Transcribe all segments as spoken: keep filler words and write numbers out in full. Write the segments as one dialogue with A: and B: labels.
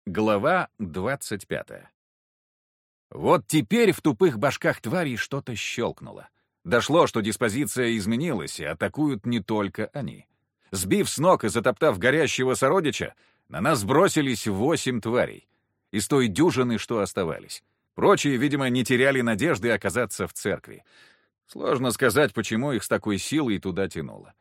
A: Глава двадцать пятая. Вот теперь в тупых башках тварей что-то щелкнуло. Дошло, что диспозиция изменилась, и атакуют не только они. Сбив с ног и затоптав горящего сородича, на нас бросились восемь тварей. Из той дюжины, что оставались. Прочие, видимо, не теряли надежды оказаться в церкви. Сложно сказать, почему их с такой силой туда тянуло.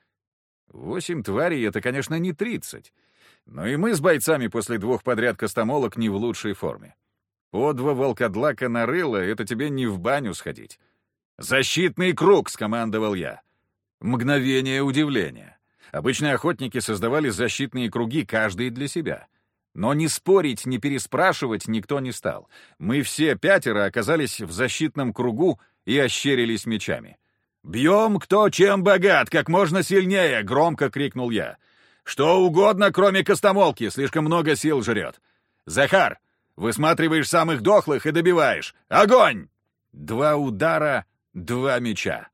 A: Восемь тварей — это, конечно, не тридцать. Но и мы с бойцами после двух подряд костомолок не в лучшей форме. По два волкодлака нарыло — это тебе не в баню сходить. «Защитный круг!» — скомандовал я. Мгновение удивления. Обычно охотники создавали защитные круги, каждый для себя. Но ни спорить, ни переспрашивать никто не стал. Мы все пятеро оказались в защитном кругу и ощерились мечами. «Бьем, кто чем богат, как можно сильнее!» — громко крикнул я. «Что угодно, кроме костомолки, слишком много сил жрет. Захар, высматриваешь самых дохлых и добиваешь. Огонь!» Два удара, два меча.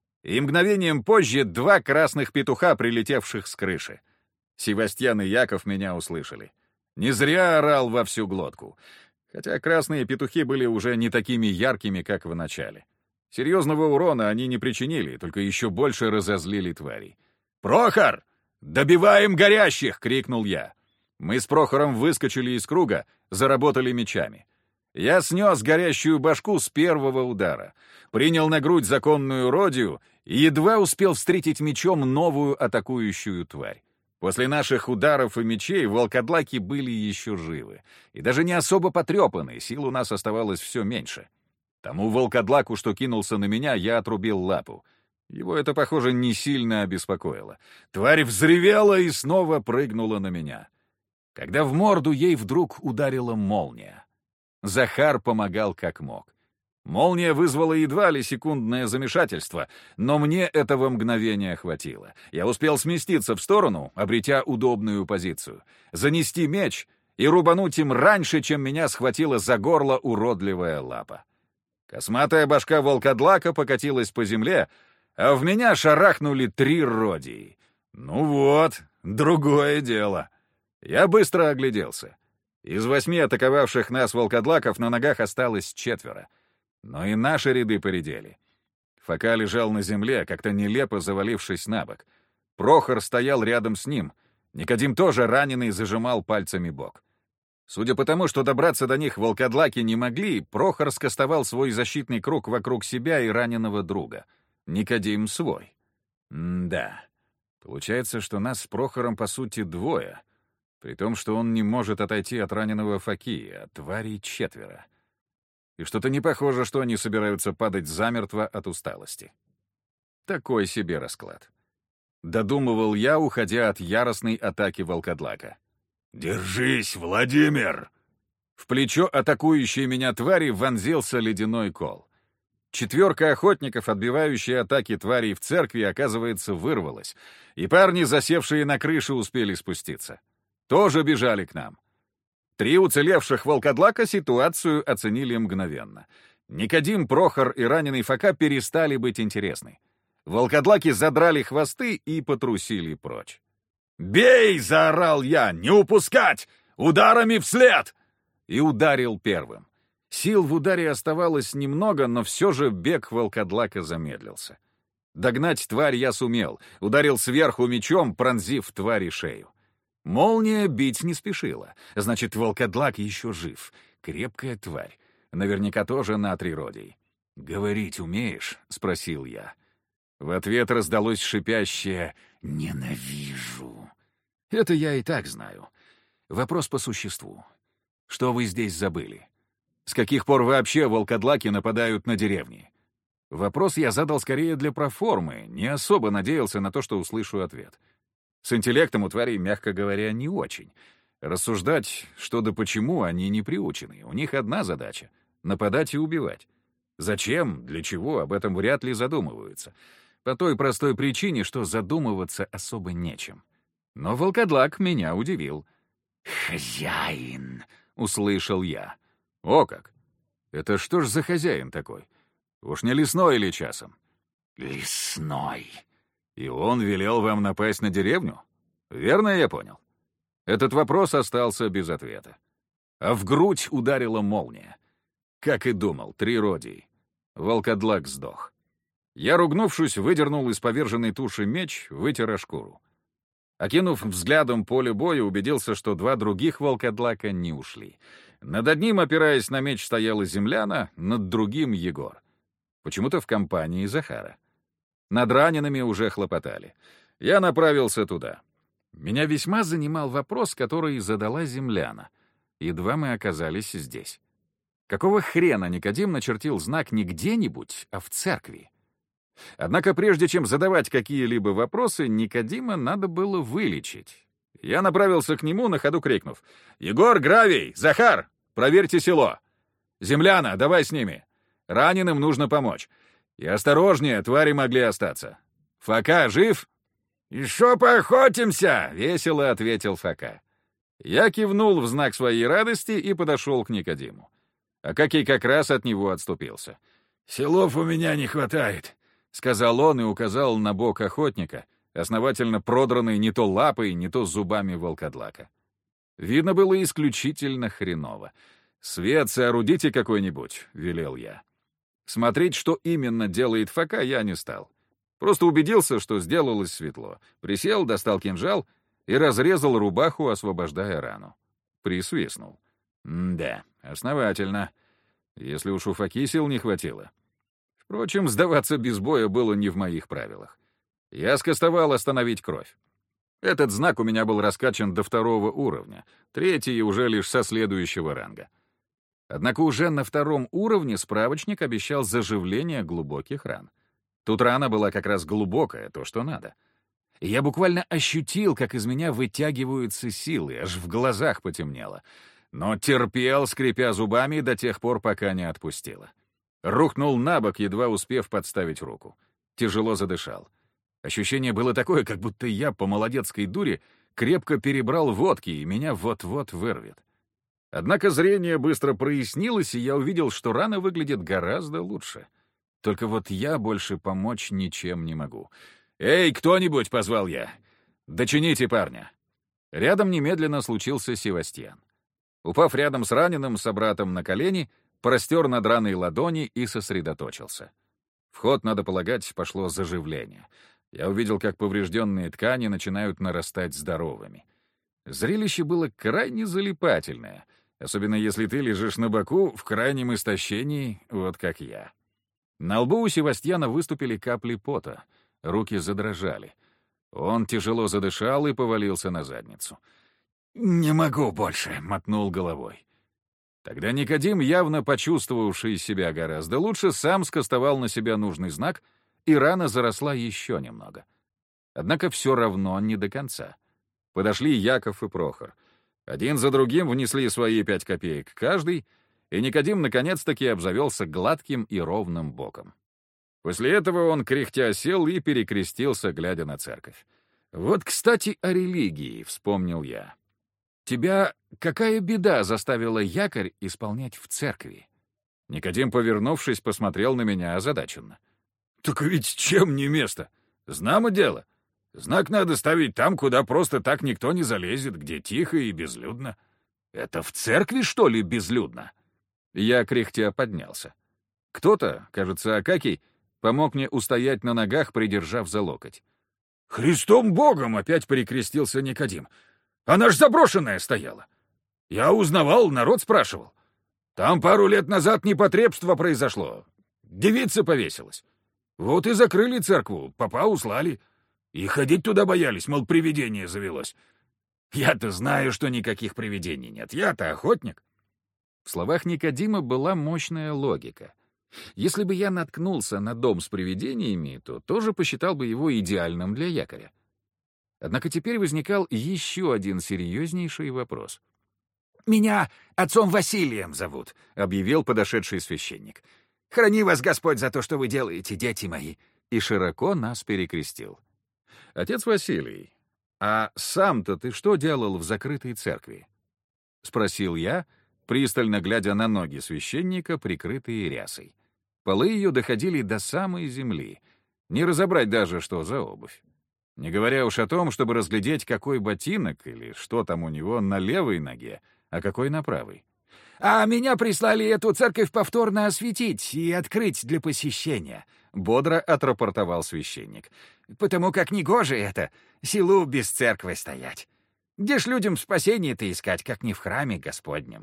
A: И мгновением позже два красных петуха, прилетевших с крыши. Севастьян и Яков меня услышали. Не зря орал во всю глотку. Хотя красные петухи были уже не такими яркими, как в начале. Серьезного урона они не причинили, только еще больше разозлили тварей. «Прохор! Добиваем горящих!» — крикнул я. Мы с Прохором выскочили из круга, заработали мечами. Я снес горящую башку с первого удара, принял на грудь законную Родию и едва успел встретить мечом новую атакующую тварь. После наших ударов и мечей волкодлаки были еще живы, и даже не особо потрепаны, сил у нас оставалось все меньше. Тому волкодлаку, что кинулся на меня, я отрубил лапу. Его это, похоже, не сильно обеспокоило. Тварь взревела и снова прыгнула на меня. Когда в морду ей вдруг ударила молния. Захар помогал как мог. Молния вызвала едва ли секундное замешательство, но мне этого мгновения хватило. Я успел сместиться в сторону, обретя удобную позицию, занести меч и рубануть им раньше, чем меня схватила за горло уродливая лапа. Косматая башка волкодлака покатилась по земле, а в меня шарахнули три Родии. Ну вот, другое дело. Я быстро огляделся. Из восьми атаковавших нас волкодлаков на ногах осталось четверо. Но и наши ряды поредели. Фока лежал на земле, как-то нелепо завалившись на бок. Прохор стоял рядом с ним. Никодим тоже раненый зажимал пальцами бок. Судя по тому, что добраться до них волкодлаки не могли, Прохор скостовал свой защитный круг вокруг себя и раненого друга. Никодим свой. М-да. Получается, что нас с Прохором, по сути, двое. При том, что он не может отойти от раненого Фоки, а тварей четверо. И что-то не похоже, что они собираются падать замертво от усталости. Такой себе расклад. Додумывал я, уходя от яростной атаки волкодлака. «Держись, Владимир!» В плечо атакующей меня твари вонзился ледяной кол. Четверка охотников, отбивающая атаки тварей в церкви, оказывается, вырвалась, и парни, засевшие на крыше, успели спуститься. Тоже бежали к нам. Три уцелевших волкодлака ситуацию оценили мгновенно. Никодим, Прохор и раненый Фока перестали быть интересны. Волкодлаки задрали хвосты и потрусили прочь. «Бей!» — заорал я. «Не упускать! Ударами вслед!» И ударил первым. Сил в ударе оставалось немного, но все же бег волкодлака замедлился. Догнать тварь я сумел. Ударил сверху мечом, пронзив твари шею. Молния бить не спешила. Значит, волкодлак еще жив. Крепкая тварь. Наверняка тоже натрий Родий. «Говорить умеешь?» — спросил я. В ответ раздалось шипящее «Ненавижу». Это я и так знаю. Вопрос по существу. Что вы здесь забыли? С каких пор вообще волкодлаки нападают на деревни? Вопрос я задал скорее для проформы, не особо надеялся на то, что услышу ответ. С интеллектом у тварей, мягко говоря, не очень. Рассуждать, что да почему, они не приучены. У них одна задача — нападать и убивать. Зачем, для чего, об этом вряд ли задумываются. По той простой причине, что задумываться особо нечем. Но волкодлак меня удивил. «Хозяин!» — услышал я. «О как! Это что ж за хозяин такой? Уж не лесной или часом?» «Лесной!» «И он велел вам напасть на деревню? Верно я понял?» Этот вопрос остался без ответа. а в грудь ударила молния. Как и думал, три родий. Волкодлак сдох. Я, ругнувшись, выдернул из поверженной туши меч, вытер о шкуру. Окинув взглядом поле боя, убедился, что два других волкодлака не ушли. Над одним, опираясь на меч, стояла земляна, над другим — Егор. Почему-то в компании Захара. Над ранеными уже хлопотали. Я направился туда. Меня весьма занимал вопрос, который задала земляна. Едва мы оказались здесь. Какого хрена Никодим начертил знак не где-нибудь, а в церкви? Однако прежде чем задавать какие-либо вопросы, Никодима надо было вылечить. Я направился к нему, на ходу крикнув: «Егор, Гравий! Захар! Проверьте село! Земляна, давай с ними! Раненым нужно помочь! И осторожнее, твари могли остаться! Фока жив?» «Еще поохотимся!» — весело ответил Фока. Я кивнул в знак своей радости и подошел к Никодиму. Акакий как раз от него отступился. «Селов у меня не хватает», — сказал он и указал на бок охотника, основательно продранный не то лапой, не то зубами волкодлака. Видно было исключительно хреново. «Свет соорудите какой-нибудь», — велел я. Смотреть, что именно делает Фока, я не стал. Просто убедился, что сделалось светло. Присел, достал кинжал и разрезал рубаху, освобождая рану. Присвистнул. «Да, основательно. Если уж у Фоки сил не хватило». Впрочем, сдаваться без боя было не в моих правилах. Я скостовал остановить кровь. Этот знак у меня был раскачан до второго уровня, третий уже лишь со следующего ранга. Однако уже на втором уровне справочник обещал заживление глубоких ран. Тут рана была как раз глубокая, то, что надо. И я буквально ощутил, как из меня вытягиваются силы, аж в глазах потемнело. Но терпел, скрипя зубами, до тех пор, пока не отпустило. Рухнул на бок, едва успев подставить руку. Тяжело задышал. Ощущение было такое, как будто я по молодецкой дуре крепко перебрал водки, и меня вот-вот вырвет. Однако зрение быстро прояснилось, и я увидел, что рана выглядит гораздо лучше. Только вот я больше помочь ничем не могу. «Эй, кто-нибудь!» — позвал я. «Дочините парня!» Рядом немедленно случился Севастьян. Упав рядом с раненым собратом на колени, простер над раной ладони и сосредоточился. В ход, надо полагать, пошло заживление. Я увидел, как поврежденные ткани начинают нарастать здоровыми. Зрелище было крайне залипательное, особенно если ты лежишь на боку в крайнем истощении, вот как я. На лбу у Севастьяна выступили капли пота, руки задрожали. Он тяжело задышал и повалился на задницу. «Не могу больше», — мотнул головой. Тогда Никодим, явно почувствовавший себя гораздо лучше, сам скостовал на себя нужный знак, и рана заросла еще немного. Однако все равно не до конца. Подошли Яков и Прохор. Один за другим внесли свои пять копеек каждый, и Никодим наконец-таки обзавелся гладким и ровным боком. После этого он кряхтя сел и перекрестился, глядя на церковь. «Вот, кстати, о религии», — вспомнил я. «Тебя какая беда заставила якорь исполнять в церкви?» Никодим, повернувшись, посмотрел на меня озадаченно. «Так ведь чем не место? Знамо дело. Знак надо ставить там, куда просто так никто не залезет, где тихо и безлюдно. Это в церкви, что ли, безлюдно?» Я кряхтя поднялся. Кто-то, кажется, Акакий, помог мне устоять на ногах, придержав за локоть. «Христом Богом!» — опять перекрестился Никодим. «Она ж заброшенная стояла. Я узнавал, народ спрашивал. Там пару лет назад непотребство произошло. Девица повесилась. Вот и закрыли церкву, попа услали. И ходить туда боялись, мол, привидение завелось. Я-то знаю, что никаких привидений нет. Я-то охотник». В словах Никодима была мощная логика. Если бы я наткнулся на дом с привидениями, то тоже посчитал бы его идеальным для якоря. Однако теперь возникал еще один серьезнейший вопрос. «Меня отцом Василием зовут», — объявил подошедший священник. «Храни вас Господь за то, что вы делаете, дети мои», и широко нас перекрестил. «Отец Василий, а сам-то ты что делал в закрытой церкви?» — спросил я, пристально глядя на ноги священника, прикрытые рясой. Полы ее доходили до самой земли. Не разобрать даже, что за обувь. Не говоря уж о том, чтобы разглядеть, какой ботинок или что там у него на левой ноге, а какой на правой.
B: «А меня прислали эту церковь повторно осветить и открыть для посещения», — бодро отрапортовал священник. «Потому как негоже это, селу без церкви стоять. Где ж людям спасение-то искать, как не в храме Господнем?»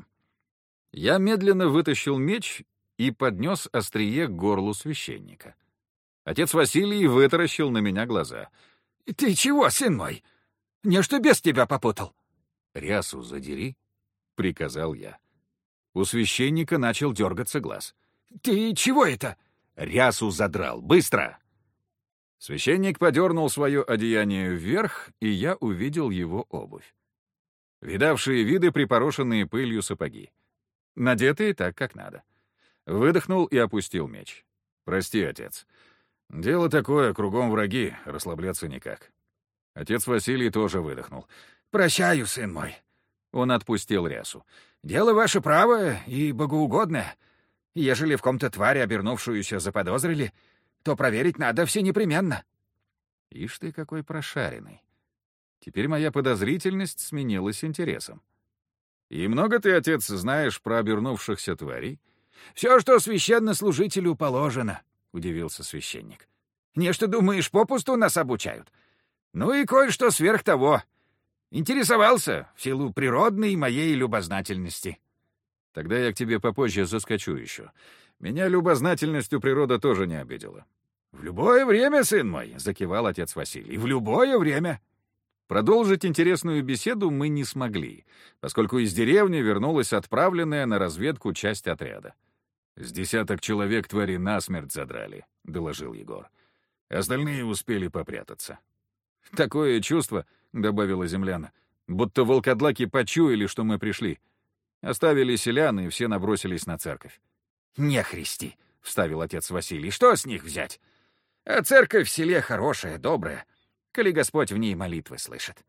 A: Я медленно вытащил меч и поднес острие к горлу священника. Отец Василий вытаращил на меня глаза.
B: «Ты чего, сын мой? Не что бес тебя попутал?»
A: «Рясу задери», — приказал я. У священника начал дергаться глаз.
B: «Ты чего это?»
A: «Рясу задрал! Быстро!» Священник подернул свое одеяние вверх, и я увидел его обувь. Видавшие виды припорошенные пылью сапоги. Надетые так, как надо. Выдохнул и опустил меч. «Прости, отец. Дело такое, кругом враги, расслабляться никак». Отец Василий тоже выдохнул.
B: «Прощаю, сын мой».
A: Он отпустил рясу.
B: «Дело ваше правое и богоугодное. Ежели в ком-то тварь, обернувшуюся, заподозрили, то проверить надо все непременно».
A: Ишь ты какой прошаренный. Теперь моя подозрительность сменилась интересом. «И много ты, отец, знаешь про обернувшихся тварей?»
B: «Все, что священнослужителю положено», — удивился священник. «Не что думаешь, попусту нас обучают? Ну и кое-что сверх того. Интересовался в силу природной моей любознательности».
A: «Тогда я к тебе попозже заскочу еще. Меня любознательностью природа тоже не обидела».
B: «В любое время, сын мой», — закивал отец Василий, — «в любое время».
A: Продолжить интересную беседу мы не смогли, поскольку из деревни вернулась отправленная на разведку часть отряда. «С десяток человек твари насмерть задрали», — доложил Егор. «Остальные успели попрятаться». «Такое чувство», — добавила земляна, — «будто волкодлаки почуяли, что мы пришли. Оставили селян, и все набросились на церковь».
B: «Не христи», — вставил отец Василий, — «что с них взять? А церковь в селе хорошая, добрая, коли Господь в ней молитвы слышит».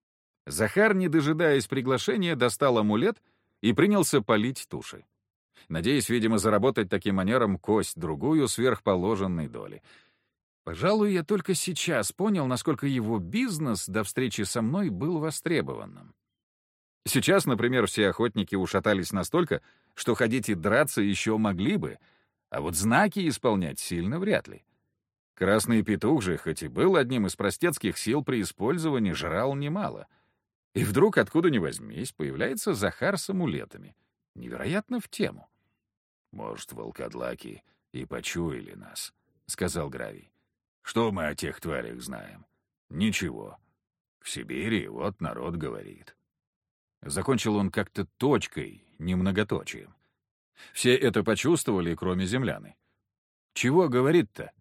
A: Захар, не дожидаясь приглашения, достал амулет и принялся палить туши. Надеясь, видимо, заработать таким манером кость-другую сверхположенной доли. Пожалуй, я только сейчас понял, насколько его бизнес до встречи со мной был востребованным. Сейчас, например, все охотники ушатались настолько, что ходить и драться еще могли бы, а вот знаки исполнять сильно вряд ли. Красный петух же, хоть и был одним из простецких сил при использовании, жрал немало. И вдруг, откуда ни возьмись, появляется Захар с амулетами. Невероятно в тему. «Может, волкодлаки и почуяли нас», — сказал Гравий. «Что мы о тех тварях знаем? Ничего. В Сибири вот народ говорит». Закончил он как-то точкой, не многоточием. Все это почувствовали, кроме земляны. «Чего говорит-то?»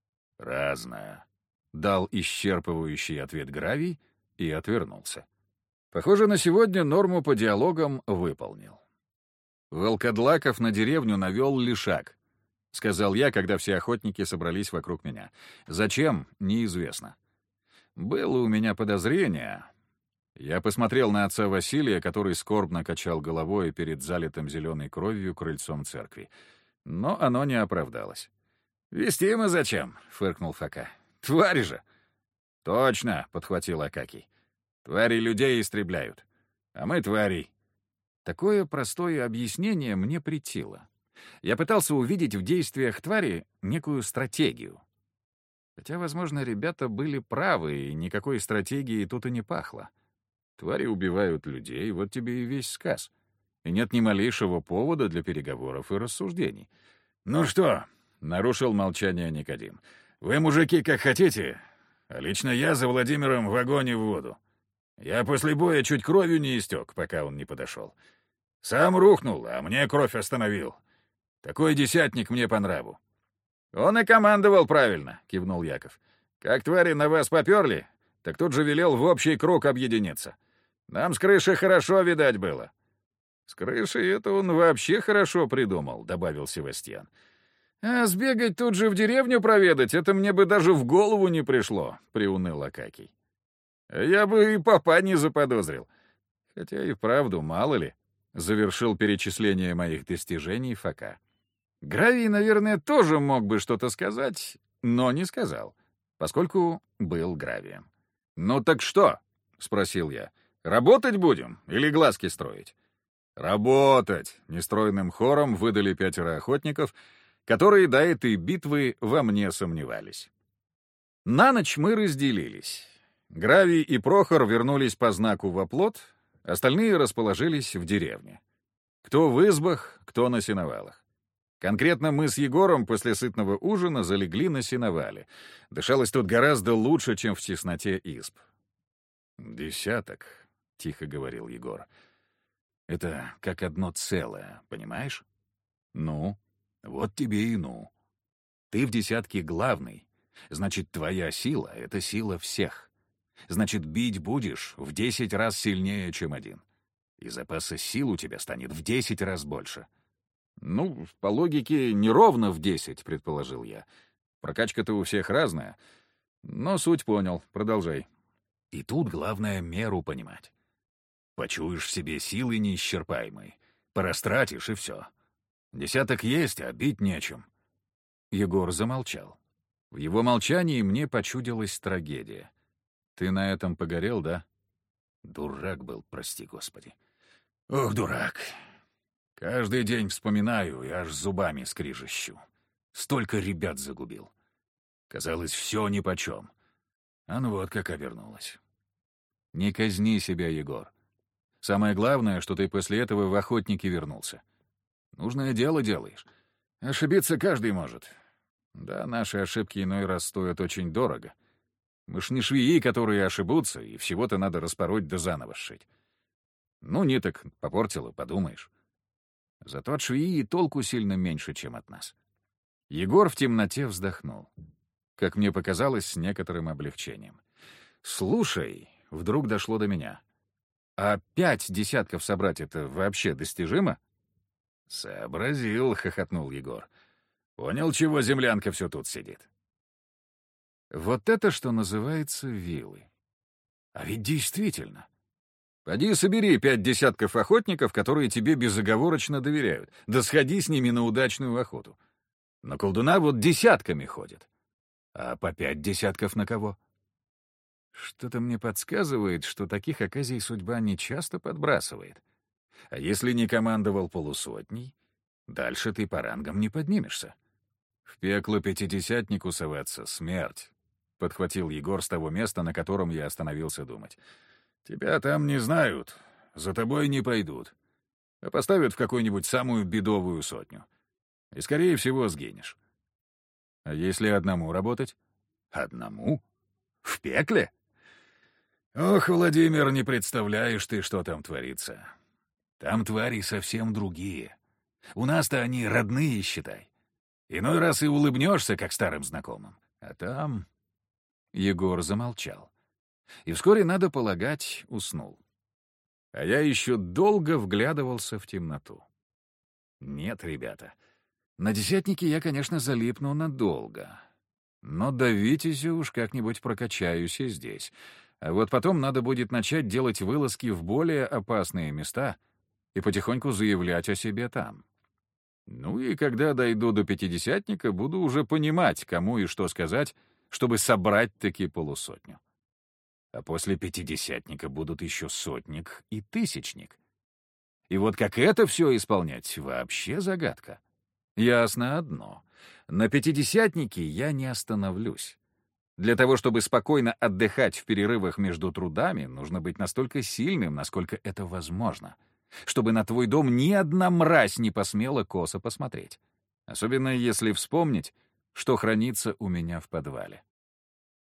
A: «Разное», — дал исчерпывающий ответ Гравий и отвернулся. Похоже, на сегодня норму по диалогам выполнил. «Волкодлаков на деревню навел лишак», — сказал я, когда все охотники собрались вокруг меня. «Зачем? Неизвестно. Было у меня подозрение». Я посмотрел на отца Василия, который скорбно качал головой перед залитым зеленой кровью крыльцом церкви. Но оно не оправдалось. «Вести мы зачем?» — фыркнул Фока. «Твари же!» «Точно!» — подхватил Акакий. «Твари людей истребляют, а мы тварей». Такое простое объяснение мне претило. Я пытался увидеть в действиях твари некую стратегию. Хотя, возможно, ребята были правы, и никакой стратегии тут и не пахло. Твари убивают людей, вот тебе и весь сказ. И нет ни малейшего повода для переговоров и рассуждений. «Ну что?» — нарушил молчание Никодим. «Вы, мужики, как хотите, а лично я за Владимиром в огонь и в воду. Я после боя чуть кровью не истек, пока он не подошел. Сам рухнул, а мне кровь остановил. Такой десятник мне по нраву». «Он и командовал правильно», — кивнул Яков. «Как твари на вас поперли, так тут же велел в общий круг объединиться. Нам с крыши хорошо видать было». «С крыши это он вообще хорошо придумал», — добавил Севастьян. «А сбегать тут же в деревню проведать, это мне бы даже в голову не пришло», — приуныл Акакий. «Я бы и попа не заподозрил. Хотя и вправду, мало ли», — завершил перечисление моих достижений Фока. Гравий, наверное, тоже мог бы что-то сказать, но не сказал, поскольку был Гравием. «Ну так что?» — спросил я. «Работать будем или глазки строить?» «Работать!» — нестройным хором выдали пятеро охотников, которые до этой битвы во мне сомневались. На ночь мы разделились. Гравий и Прохор вернулись по знаку в оплот, остальные расположились в деревне. Кто в избах, кто на сеновалах. Конкретно мы с Егором после сытного ужина залегли на сеновале. Дышалось тут гораздо лучше, чем в тесноте изб. «Десяток», — тихо говорил Егор. «Это как одно целое, понимаешь? Ну, вот тебе и ну. Ты в десятке главный, значит, твоя сила — это сила всех. Значит, бить будешь в десять раз сильнее, чем один. И запаса сил у тебя станет в десять раз больше». «Ну, по логике, не ровно в десять», — предположил я. «Прокачка-то у всех разная. Но суть понял. Продолжай». «И тут главное меру понимать. Почуешь в себе силы неисчерпаемые, порастратишь, и все. Десяток есть, а бить нечем». Егор замолчал. В его молчании мне почудилась трагедия. «Ты на этом погорел, да?» Дурак был, прости господи. «Ох, дурак. Каждый день вспоминаю и аж зубами скрижещу. Столько ребят загубил. Казалось, все нипочем. А ну вот как обернулось». «Не казни себя, Егор. Самое главное, что ты после этого в охотники вернулся. Нужное дело делаешь. Ошибиться каждый может. Да, наши ошибки иной раз стоят очень дорого. Мы ж не швеи, которые ошибутся, и всего-то надо распороть да заново сшить. Ну, ниток попортила, подумаешь. Зато от швеи толку сильно меньше, чем от нас». Егор в темноте вздохнул. Как мне показалось, с некоторым облегчением. «Слушай», — вдруг дошло до меня, «а пять десятков собрать — это вообще достижимо?» «Сообразил», — хохотнул Егор. «Понял, чего землянка все тут сидит». Вот это, что называется, вилы. А ведь действительно. Поди собери пять десятков охотников, которые тебе безоговорочно доверяют, да сходи с ними на удачную охоту. На колдуна вот десятками ходят. А по пять десятков на кого? Что-то мне подсказывает, что таких оказий судьба не часто подбрасывает. А если не командовал полусотней, дальше ты по рангам не поднимешься. В пекло пятидесятнику соваться — смерть, — подхватил Егор с того места, на котором я остановился думать. Тебя там не знают, за тобой не пойдут, а поставят в какую-нибудь самую бедовую сотню. И, скорее всего, сгинешь. А если одному работать? Одному? В пекле? Ох, Владимир, не представляешь ты, что там творится. Там твари совсем другие. У нас-то они родные, считай. Иной раз и улыбнешься, как старым знакомым. А там...» Егор замолчал. И вскоре, надо полагать, уснул. А я еще долго вглядывался в темноту. Нет, ребята, на десятнике я, конечно, залипну надолго. Но до Витязя уж как-нибудь прокачаюсь и здесь. А вот потом надо будет начать делать вылазки в более опасные места и потихоньку заявлять о себе там. Ну и когда дойду до пятидесятника, буду уже понимать, кому и что сказать, чтобы собрать-таки полусотню. А после пятидесятника будут еще сотник и тысячник. И вот как это все исполнять, вообще загадка. Ясно одно. На пятидесятнике я не остановлюсь. Для того, чтобы спокойно отдыхать в перерывах между трудами, нужно быть настолько сильным, насколько это возможно, чтобы на твой дом ни одна мразь не посмела косо посмотреть. Особенно если вспомнить, что хранится у меня в подвале.